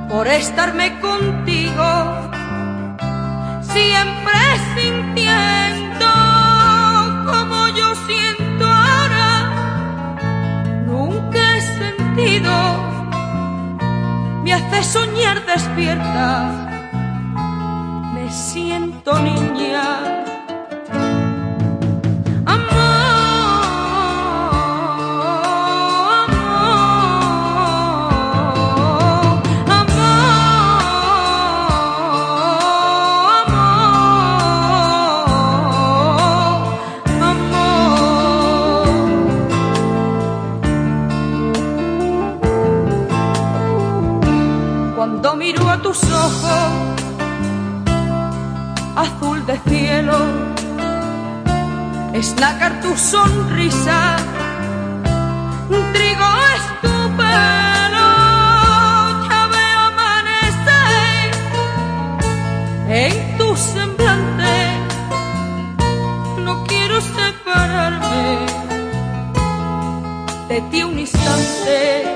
por estarme contigo, siempre sintiendo como yo siento ahora. Nunca he sentido, me hace soñar despierta, me siento niña. Cuando miro a tus ojos, azul de cielo, es nácar tu sonrisa, trigo es tu pelo, ya veo amanecer en tu semblante, no quiero separarme de ti un instante.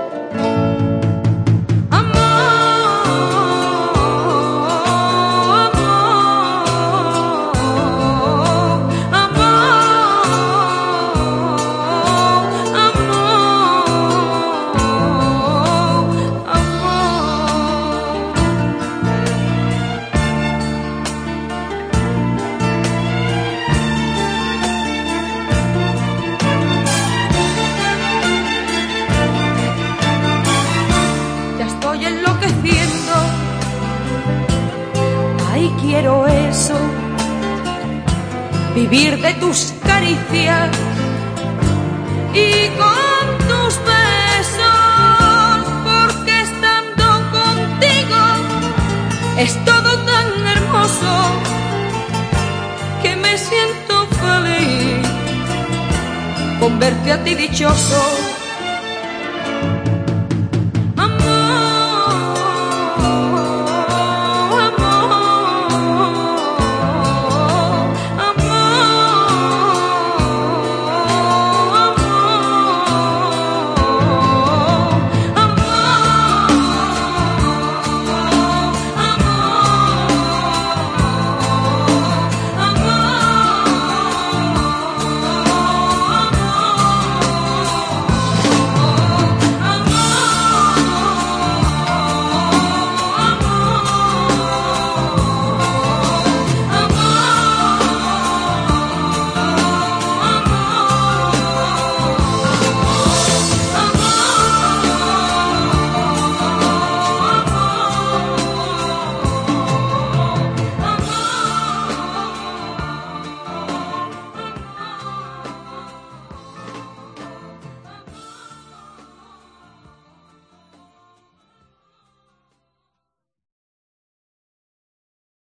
Enloqueciendo, ay, quiero eso, vivir de tus caricias y con tus besos, porque estando contigo es todo tan hermoso que me siento feliz con verte a ti dichoso.